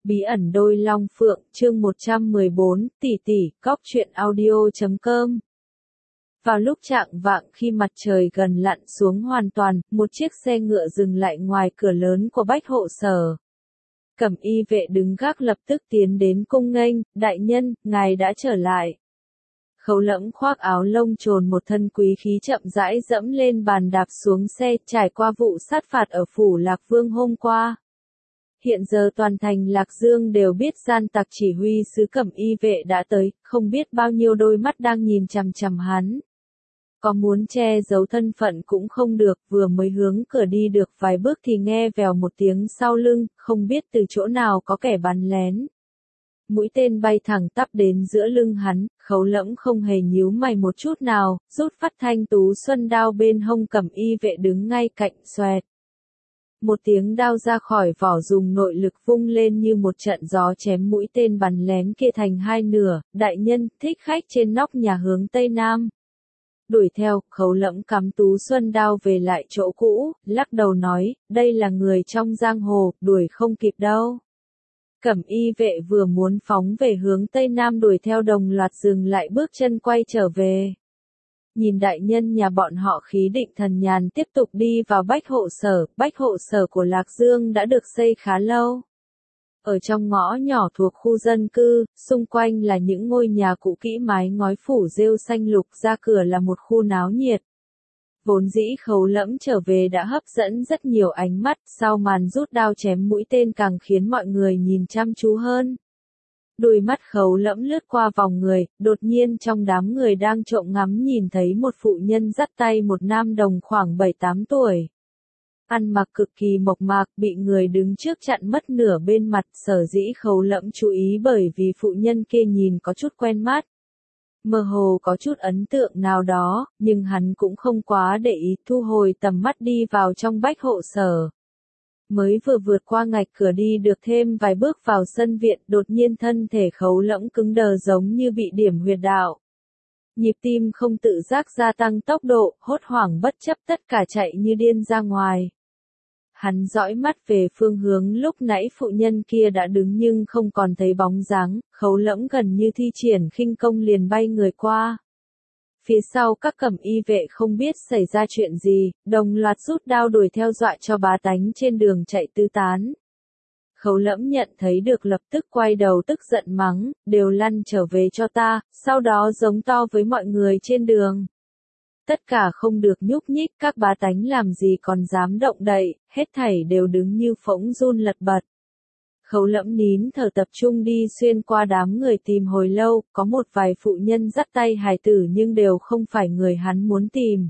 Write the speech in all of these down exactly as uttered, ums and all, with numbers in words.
Bí ẩn đôi long phượng, chương một trăm mười bốn, tỷ tỷ, cóc truyện audio chấm com. Vào lúc chạng vạng khi mặt trời gần lặn xuống hoàn toàn, một chiếc xe ngựa dừng lại ngoài cửa lớn của Bách Hộ Sở. Cẩm y vệ đứng gác lập tức tiến đến cung nghênh, đại nhân, ngài đã trở lại. Khấu Lẫm khoác áo lông trồn một thân quý khí chậm rãi dẫm lên bàn đạp xuống xe, trải qua vụ sát phạt ở phủ Lạc Vương hôm qua. Hiện giờ toàn thành Lạc Dương đều biết gian tặc chỉ huy sứ Cẩm y vệ đã tới, không biết bao nhiêu đôi mắt đang nhìn chằm chằm hắn. Có muốn che giấu thân phận cũng không được, vừa mới hướng cửa đi được vài bước thì nghe vèo một tiếng sau lưng, không biết từ chỗ nào có kẻ bắn lén. Mũi tên bay thẳng tắp đến giữa lưng hắn, Khấu Lẫm không hề nhíu mày một chút nào, rút phát thanh tú xuân đao bên hông Cẩm y vệ đứng ngay cạnh, xoẹt. Một tiếng đao ra khỏi vỏ dùng nội lực vung lên như một trận gió chém mũi tên bắn lén kia thành hai nửa, đại nhân, thích khách trên nóc nhà hướng Tây Nam. Đuổi theo, Khấu Lẫm cắm tú xuân đao về lại chỗ cũ, lắc đầu nói, đây là người trong giang hồ, đuổi không kịp đâu. Cẩm y vệ vừa muốn phóng về hướng Tây Nam đuổi theo đồng loạt dừng lại bước chân quay trở về. Nhìn đại nhân nhà bọn họ khí định thần nhàn tiếp tục đi vào Bách Hộ Sở, Bách Hộ Sở của Lạc Dương đã được xây khá lâu. Ở trong ngõ nhỏ thuộc khu dân cư, xung quanh là những ngôi nhà cũ kỹ mái ngói phủ rêu xanh lục, ra cửa là một khu náo nhiệt. Vốn dĩ Khấu Lẫm trở về đã hấp dẫn rất nhiều ánh mắt, sau màn rút đao chém mũi tên càng khiến mọi người nhìn chăm chú hơn. Đôi mắt Khấu Lẫm lướt qua vòng người, đột nhiên trong đám người đang trộm ngắm nhìn thấy một phụ nhân dắt tay một nam đồng khoảng bảy tám tuổi. Ăn mặc cực kỳ mộc mạc, bị người đứng trước chặn mất nửa bên mặt, sở dĩ Khấu Lẫm chú ý bởi vì phụ nhân kia nhìn có chút quen mắt. Mơ hồ có chút ấn tượng nào đó, nhưng hắn cũng không quá để ý, thu hồi tầm mắt đi vào trong Bách Hộ Sở. Mới vừa vượt qua ngạch cửa đi được thêm vài bước vào sân viện, đột nhiên thân thể Khấu Lẫm cứng đờ giống như bị điểm huyệt đạo. Nhịp tim không tự giác gia tăng tốc độ, hốt hoảng bất chấp tất cả chạy như điên ra ngoài. Hắn dõi mắt về phương hướng lúc nãy phụ nhân kia đã đứng nhưng không còn thấy bóng dáng, Khấu Lẫm gần như thi triển khinh công liền bay người qua. Phía sau các cẩm y vệ không biết xảy ra chuyện gì, đồng loạt rút đao đuổi theo dọa cho bá tánh trên đường chạy tứ tán. Khấu Lẫm nhận thấy được lập tức quay đầu tức giận mắng, đều lăn trở về cho ta, sau đó giống to với mọi người trên đường. Tất cả không được nhúc nhích, các bá tánh làm gì còn dám động đậy, hết thảy đều đứng như phỗng run lật bật. Khấu Lẫm nín thở tập trung đi xuyên qua đám người tìm hồi lâu, có một vài phụ nhân dắt tay hài tử nhưng đều không phải người hắn muốn tìm.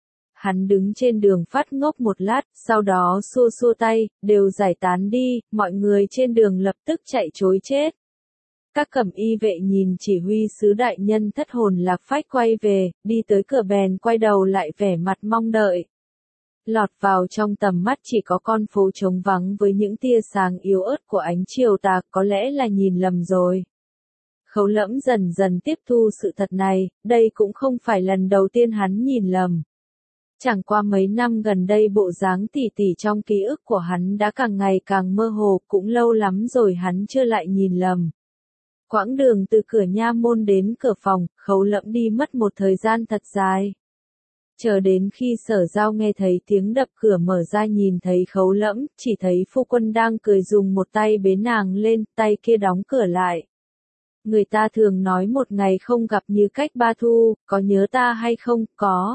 Hắn đứng trên đường phát ngốc một lát, sau đó xua xua tay, đều giải tán đi, mọi người trên đường lập tức chạy trối chết. Các cẩm y vệ nhìn chỉ huy sứ đại nhân thất hồn lạc phách quay về, đi tới cửa bèn quay đầu lại vẻ mặt mong đợi. Lọt vào trong tầm mắt chỉ có con phố trống vắng với những tia sáng yếu ớt của ánh chiều tà, có lẽ là nhìn lầm rồi. Khấu Lẫm dần dần tiếp thu sự thật này, đây cũng không phải lần đầu tiên hắn nhìn lầm. Chẳng qua mấy năm gần đây bộ dáng tỉ tỉ trong ký ức của hắn đã càng ngày càng mơ hồ, cũng lâu lắm rồi hắn chưa lại nhìn lầm. Quãng đường từ cửa nha môn đến cửa phòng, Khấu Lẫm đi mất một thời gian thật dài. Chờ đến khi Sở Giao nghe thấy tiếng đập cửa mở ra nhìn thấy Khấu Lẫm, chỉ thấy phu quân đang cười dùng một tay bế nàng lên, tay kia đóng cửa lại. Người ta thường nói một ngày không gặp như cách ba thu, có nhớ ta hay không, có.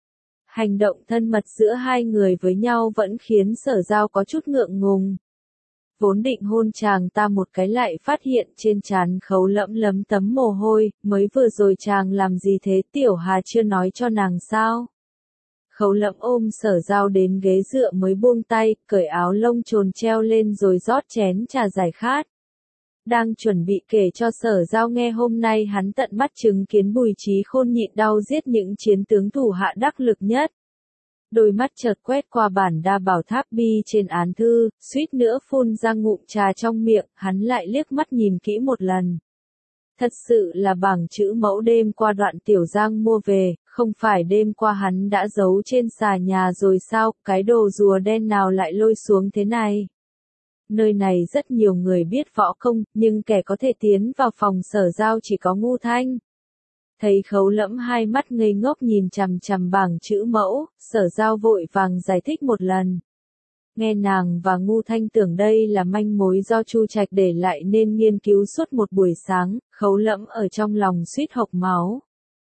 Hành động thân mật giữa hai người với nhau vẫn khiến Sở Giao có chút ngượng ngùng. Vốn định hôn chàng ta một cái lại phát hiện trên trán Khấu Lẫm lấm tấm mồ hôi, mới vừa rồi chàng làm gì thế, Tiểu Hà chưa nói cho nàng sao? Khấu Lẫm ôm Sở Giao đến ghế dựa mới buông tay, cởi áo lông trồn treo lên rồi rót chén trà giải khát. Đang chuẩn bị kể cho Sở Giao nghe hôm nay hắn tận mắt chứng kiến Bùi Trí Khôn nhịn đau giết những chiến tướng thủ hạ đắc lực nhất. Đôi mắt chợt quét qua bản đa bảo tháp bi trên án thư, suýt nữa phun ra ngụm trà trong miệng, hắn lại liếc mắt nhìn kỹ một lần. Thật sự là bảng chữ mẫu đêm qua Đoạn Tiểu Giang mua về, không phải đêm qua hắn đã giấu trên xà nhà rồi sao, cái đồ rùa đen nào lại lôi xuống thế này. Nơi này rất nhiều người biết võ công, nhưng kẻ có thể tiến vào phòng Sở Giao chỉ có Ngu Thanh. Thấy Khấu Lẫm hai mắt ngây ngốc nhìn chằm chằm bảng chữ mẫu, Sở Giao vội vàng giải thích một lần. Nghe nàng và Ngu Thanh tưởng đây là manh mối do Chu Trạch để lại nên nghiên cứu suốt một buổi sáng, Khấu Lẫm ở trong lòng suýt hộc máu.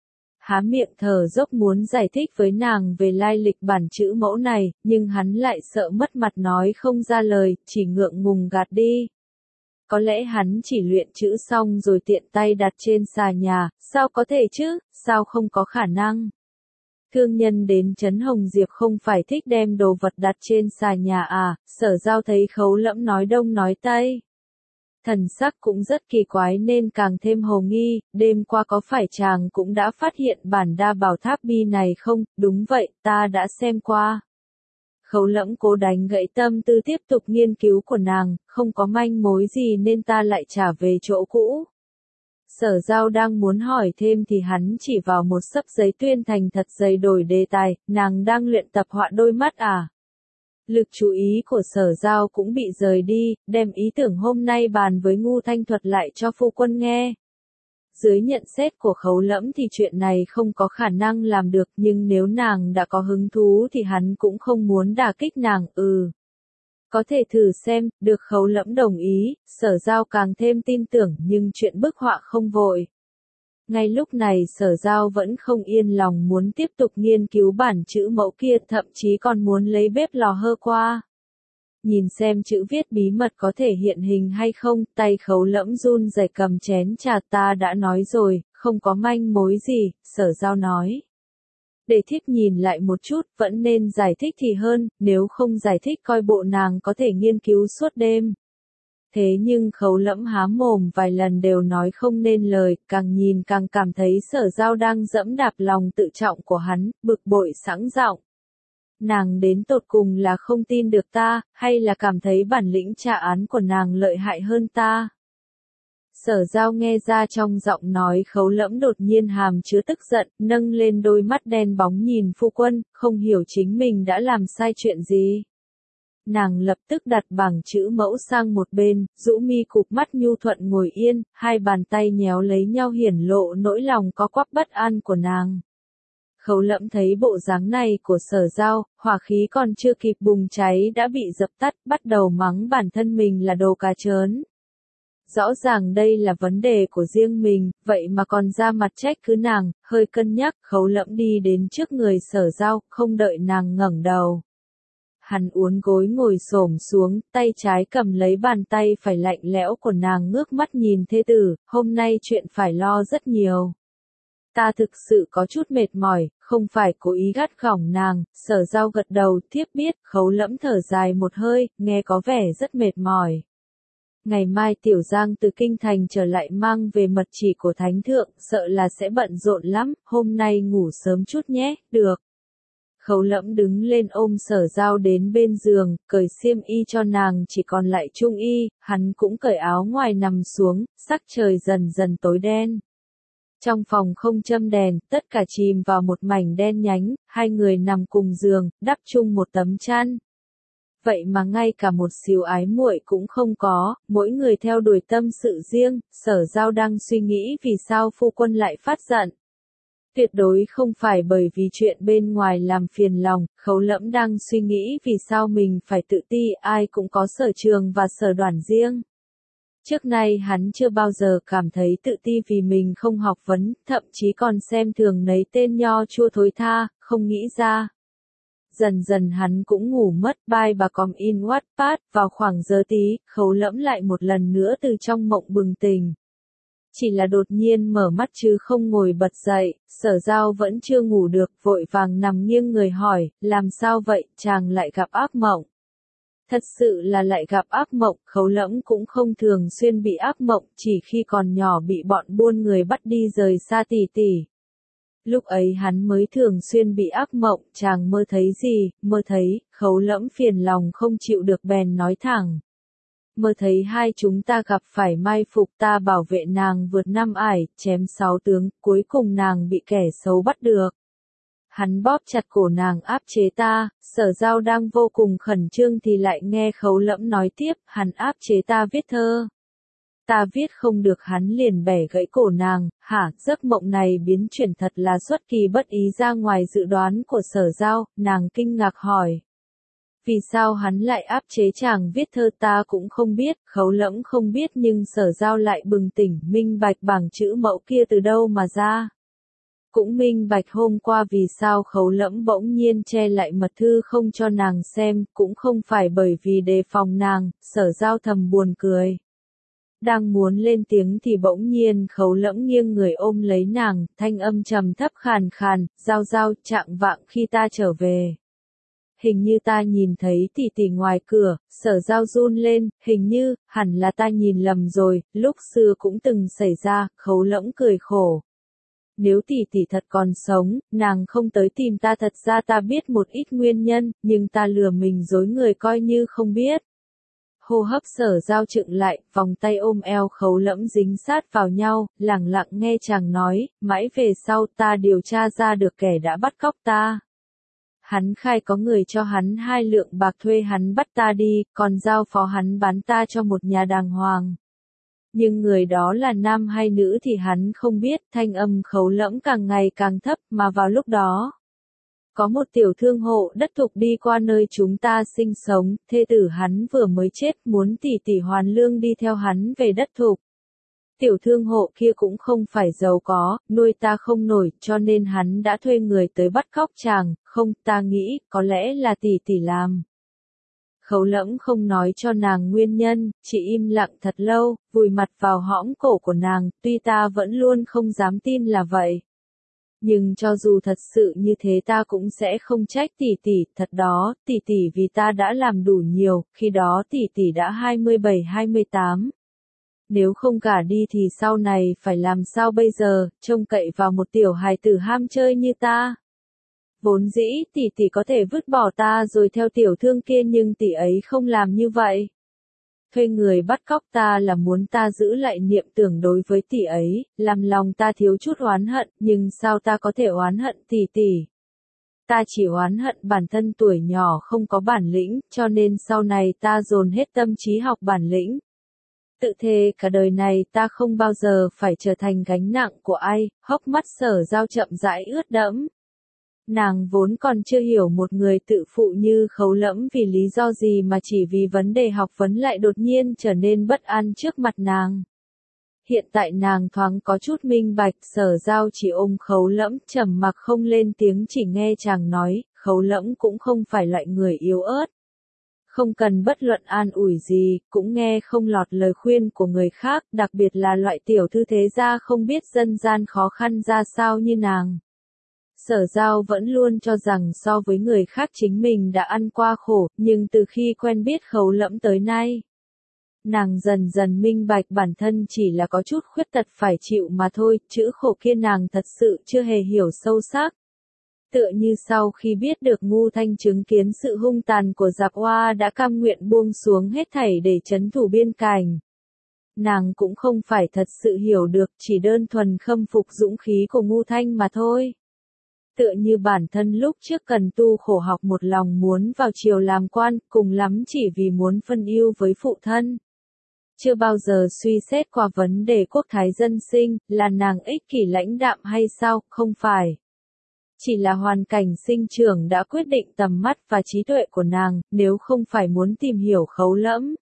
Há miệng thở dốc muốn giải thích với nàng về lai lịch bản chữ mẫu này, nhưng hắn lại sợ mất mặt nói không ra lời, chỉ ngượng ngùng gạt đi. Có lẽ hắn chỉ luyện chữ xong rồi tiện tay đặt trên xà nhà, sao có thể chứ, sao không có khả năng. Thương nhân đến Trấn Hồng Diệp không phải thích đem đồ vật đặt trên xà nhà à, Sở Giao thấy Khấu Lẫm nói đông nói tây. Thần sắc cũng rất kỳ quái nên càng thêm hồ nghi, đêm qua có phải chàng cũng đã phát hiện bản đa bảo tháp bi này không, đúng vậy, ta đã xem qua. Khấu Lẫm cố đánh gãy tâm tư tiếp tục nghiên cứu của nàng, không có manh mối gì nên ta lại trả về chỗ cũ. Sở Giao đang muốn hỏi thêm thì hắn chỉ vào một xấp giấy tuyên thành thật dày đổi đề tài, nàng đang luyện tập họa đôi mắt à? Lực chú ý của Sở Giao cũng bị rời đi, đem ý tưởng hôm nay bàn với Ngu Thanh thuật lại cho phu quân nghe. Dưới nhận xét của Khấu Lẫm thì chuyện này không có khả năng làm được, nhưng nếu nàng đã có hứng thú thì hắn cũng không muốn đả kích nàng, ừ. Có thể thử xem, được Khấu Lẫm đồng ý, Sở Giao càng thêm tin tưởng nhưng chuyện bức họa không vội. Ngay lúc này Sở Giao vẫn không yên lòng muốn tiếp tục nghiên cứu bản chữ mẫu kia, thậm chí còn muốn lấy bếp lò hơ qua. Nhìn xem chữ viết bí mật có thể hiện hình hay không, tay Khấu Lẫm run rẩy cầm chén trà, ta đã nói rồi, không có manh mối gì, Sở Giao nói. Để thiếp nhìn lại một chút, vẫn nên giải thích thì hơn, nếu không giải thích coi bộ nàng có thể nghiên cứu suốt đêm. Thế nhưng Khấu Lẫm há mồm vài lần đều nói không nên lời, càng nhìn càng cảm thấy Sở Giao đang dẫm đạp lòng tự trọng của hắn, bực bội sẵn giọng. Nàng đến tột cùng là không tin được ta, hay là cảm thấy bản lĩnh tra án của nàng lợi hại hơn ta? Sở Giao nghe ra trong giọng nói Khấu Lẫm đột nhiên hàm chứa tức giận, nâng lên đôi mắt đen bóng nhìn phu quân, không hiểu chính mình đã làm sai chuyện gì. Nàng lập tức đặt bảng chữ mẫu sang một bên, rũ mi cụp mắt nhu thuận ngồi yên, hai bàn tay nhéo lấy nhau hiển lộ nỗi lòng có quắp bất an của nàng. Khấu Lẫm thấy bộ dáng này của Sở Giao, hỏa khí còn chưa kịp bùng cháy đã bị dập tắt, bắt đầu mắng bản thân mình là đồ cà trớn. Rõ ràng đây là vấn đề của riêng mình, vậy mà còn ra mặt trách cứ nàng, hơi cân nhắc, Khấu Lẫm đi đến trước người Sở Giao, không đợi nàng ngẩng đầu. Hắn uốn gối ngồi xổm xuống, tay trái cầm lấy bàn tay phải lạnh lẽo của nàng, ngước mắt nhìn thê tử, hôm nay chuyện phải lo rất nhiều. Ta thực sự có chút mệt mỏi, không phải cố ý gắt gỏng nàng, Sở Giao gật đầu, thiếp biết, Khấu Lẫm thở dài một hơi, nghe có vẻ rất mệt mỏi. Ngày mai Tiểu Giang từ Kinh Thành trở lại mang về mật chỉ của Thánh Thượng, sợ là sẽ bận rộn lắm, hôm nay ngủ sớm chút nhé, được. Khấu Lẫm đứng lên ôm Sở Giao đến bên giường, cởi xiêm y cho nàng chỉ còn lại trung y, hắn cũng cởi áo ngoài nằm xuống, sắc trời dần dần tối đen. Trong phòng không châm đèn, tất cả chìm vào một mảnh đen nhánh, hai người nằm cùng giường, đắp chung một tấm chăn. Vậy mà ngay cả một xíu ái muội cũng không có, mỗi người theo đuổi tâm sự riêng, Sở Giao đang suy nghĩ vì sao phu quân lại phát giận. Tuyệt đối không phải bởi vì chuyện bên ngoài làm phiền lòng, Khấu Lẫm đang suy nghĩ vì sao mình phải tự ti, ai cũng có sở trường và sở đoản riêng. Trước nay hắn chưa bao giờ cảm thấy tự ti vì mình không học vấn, thậm chí còn xem thường nấy tên nho chua thối tha, không nghĩ ra. Dần dần hắn cũng ngủ mất, bye bà com in Wattpad, vào khoảng giờ tí, Khấu Lẫm lại một lần nữa từ trong mộng bừng tỉnh. Chỉ là đột nhiên mở mắt chứ không ngồi bật dậy, Sở Giao vẫn chưa ngủ được, vội vàng nằm nghiêng người hỏi, làm sao vậy, chàng lại gặp ác mộng. Thật sự là lại gặp ác mộng, Khấu Lẫm cũng không thường xuyên bị ác mộng, chỉ khi còn nhỏ bị bọn buôn người bắt đi rời xa tỷ tỷ. Lúc ấy hắn mới thường xuyên bị ác mộng, chàng mơ thấy gì, mơ thấy, Khấu Lẫm phiền lòng không chịu được bèn nói thẳng. Mơ thấy hai chúng ta gặp phải mai phục, ta bảo vệ nàng vượt năm ải, chém sáu tướng, cuối cùng nàng bị kẻ xấu bắt được. hắn bóp chặt cổ nàng áp chế ta, Sở Giao đang vô cùng khẩn trương thì lại nghe Khấu Lẫm nói tiếp, hắn áp chế ta viết thơ. Ta viết không được hắn liền bẻ gãy cổ nàng, hả, giấc mộng này biến chuyển thật là xuất kỳ bất ý ra ngoài dự đoán của Sở Giao, nàng kinh ngạc hỏi. Vì sao hắn lại áp chế chàng viết thơ ta cũng không biết, Khấu Lẫm không biết nhưng Sở Giao lại bừng tỉnh, minh bạch bảng chữ mẫu kia từ đâu mà ra. Cũng minh bạch hôm qua vì sao Khấu Lẫm bỗng nhiên che lại mật thư không cho nàng xem, cũng không phải bởi vì đề phòng nàng, Sở Giao thầm buồn cười. Đang muốn lên tiếng thì bỗng nhiên Khấu Lẫm nghiêng người ôm lấy nàng, thanh âm trầm thấp khàn khàn, Giao Giao, trạng vạng khi ta trở về. Hình như ta nhìn thấy tỷ tỷ ngoài cửa, Sở Giao run lên, hình như, hẳn là ta nhìn lầm rồi, lúc xưa cũng từng xảy ra, Khấu Lẫm cười khổ. Nếu tỷ tỷ thật còn sống, nàng không tới tìm ta thật ra ta biết một ít nguyên nhân, nhưng ta lừa mình dối người coi như không biết. Hô hấp Sở Giao chững lại, vòng tay ôm eo Khấu Lẫm dính sát vào nhau, lẳng lặng nghe chàng nói, mãi về sau ta điều tra ra được kẻ đã bắt cóc ta. Hắn khai có người cho hắn hai lượng bạc thuê hắn bắt ta đi, còn giao phó hắn bán ta cho một nhà đàng hoàng. Nhưng người đó là nam hay nữ thì hắn không biết, thanh âm Khấu Lẫm càng ngày càng thấp mà vào lúc đó. Có một tiểu thương hộ đất thục đi qua nơi chúng ta sinh sống, thê tử hắn vừa mới chết muốn tỷ tỷ hoàn lương đi theo hắn về đất thục. Tiểu thương hộ kia cũng không phải giàu có, nuôi ta không nổi, cho nên hắn đã thuê người tới bắt cóc chàng, không, ta nghĩ, có lẽ là tỷ tỷ làm. Khấu Lẫm không nói cho nàng nguyên nhân, chỉ im lặng thật lâu, vùi mặt vào hõm cổ của nàng, tuy ta vẫn luôn không dám tin là vậy. Nhưng cho dù thật sự như thế ta cũng sẽ không trách tỷ tỷ, thật đó, tỷ tỷ vì ta đã làm đủ nhiều, khi đó tỷ tỷ đã hai mươi bảy hai mươi tám. Nếu không cả đi thì sau này phải làm sao bây giờ, trông cậy vào một tiểu hài tử ham chơi như ta. Vốn dĩ tỷ tỷ có thể vứt bỏ ta rồi theo tiểu thương kia nhưng tỷ ấy không làm như vậy. Thuê người bắt cóc ta là muốn ta giữ lại niệm tưởng đối với tỷ ấy, làm lòng ta thiếu chút oán hận, nhưng sao ta có thể oán hận tỷ tỷ. Ta chỉ oán hận bản thân tuổi nhỏ không có bản lĩnh, cho nên sau này ta dồn hết tâm trí học bản lĩnh. Tự thề cả đời này ta không bao giờ phải trở thành gánh nặng của ai, hốc mắt Sở Giao chậm rãi ướt đẫm. Nàng vốn còn chưa hiểu một người tự phụ như Khấu Lẫm vì lý do gì mà chỉ vì vấn đề học vấn lại đột nhiên trở nên bất an trước mặt nàng. Hiện tại nàng thoáng có chút minh bạch, Sở Giao chỉ ôm Khấu Lẫm trầm mặc không lên tiếng chỉ nghe chàng nói, Khấu Lẫm cũng không phải loại người yếu ớt. Không cần bất luận an ủi gì, cũng nghe không lọt lời khuyên của người khác, đặc biệt là loại tiểu thư thế gia không biết dân gian khó khăn ra sao như nàng. Sở Giao vẫn luôn cho rằng so với người khác chính mình đã ăn qua khổ, nhưng từ khi quen biết Khấu Lẫm tới nay, nàng dần dần minh bạch bản thân chỉ là có chút khuyết tật phải chịu mà thôi, chữ khổ kia nàng thật sự chưa hề hiểu sâu sắc. Tựa như sau khi biết được Ngu Thanh chứng kiến sự hung tàn của Giặc Hoa đã cam nguyện buông xuống hết thảy để trấn thủ biên cảnh. Nàng cũng không phải thật sự hiểu được, chỉ đơn thuần khâm phục dũng khí của Ngu Thanh mà thôi. Tựa như bản thân lúc trước cần tu khổ học một lòng muốn vào triều làm quan, cùng lắm chỉ vì muốn phân ưu với phụ thân. Chưa bao giờ suy xét qua vấn đề quốc thái dân sinh, là nàng ích kỷ lãnh đạm hay sao, không phải. Chỉ là hoàn cảnh sinh trưởng đã quyết định tầm mắt và trí tuệ của nàng, nếu không phải muốn tìm hiểu Khấu Lẫm.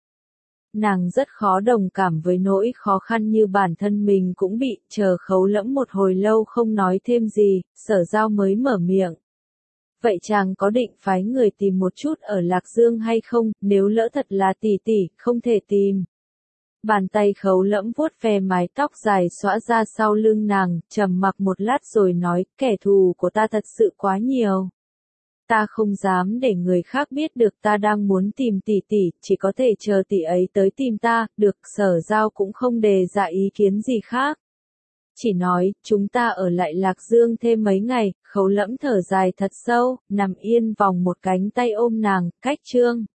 Nàng rất khó đồng cảm với nỗi khó khăn như bản thân mình cũng bị, chờ Khấu Lẫm một hồi lâu không nói thêm gì, Sở Giao mới mở miệng. Vậy chàng có định phái người tìm một chút ở Lạc Dương hay không, nếu lỡ thật là tỷ tỷ, không thể tìm. Bàn tay Khấu Lẫm vuốt ve mái tóc dài xõa ra sau lưng nàng, trầm mặc một lát rồi nói, kẻ thù của ta thật sự quá nhiều. Ta không dám để người khác biết được ta đang muốn tìm tỷ tỷ, chỉ có thể chờ tỷ ấy tới tìm ta, được. Sở Giao cũng không đề ra ý kiến gì khác. Chỉ nói, chúng ta ở lại Lạc Dương thêm mấy ngày. Khấu Lẫm thở dài thật sâu, nằm yên vòng một cánh tay ôm nàng, cách chương.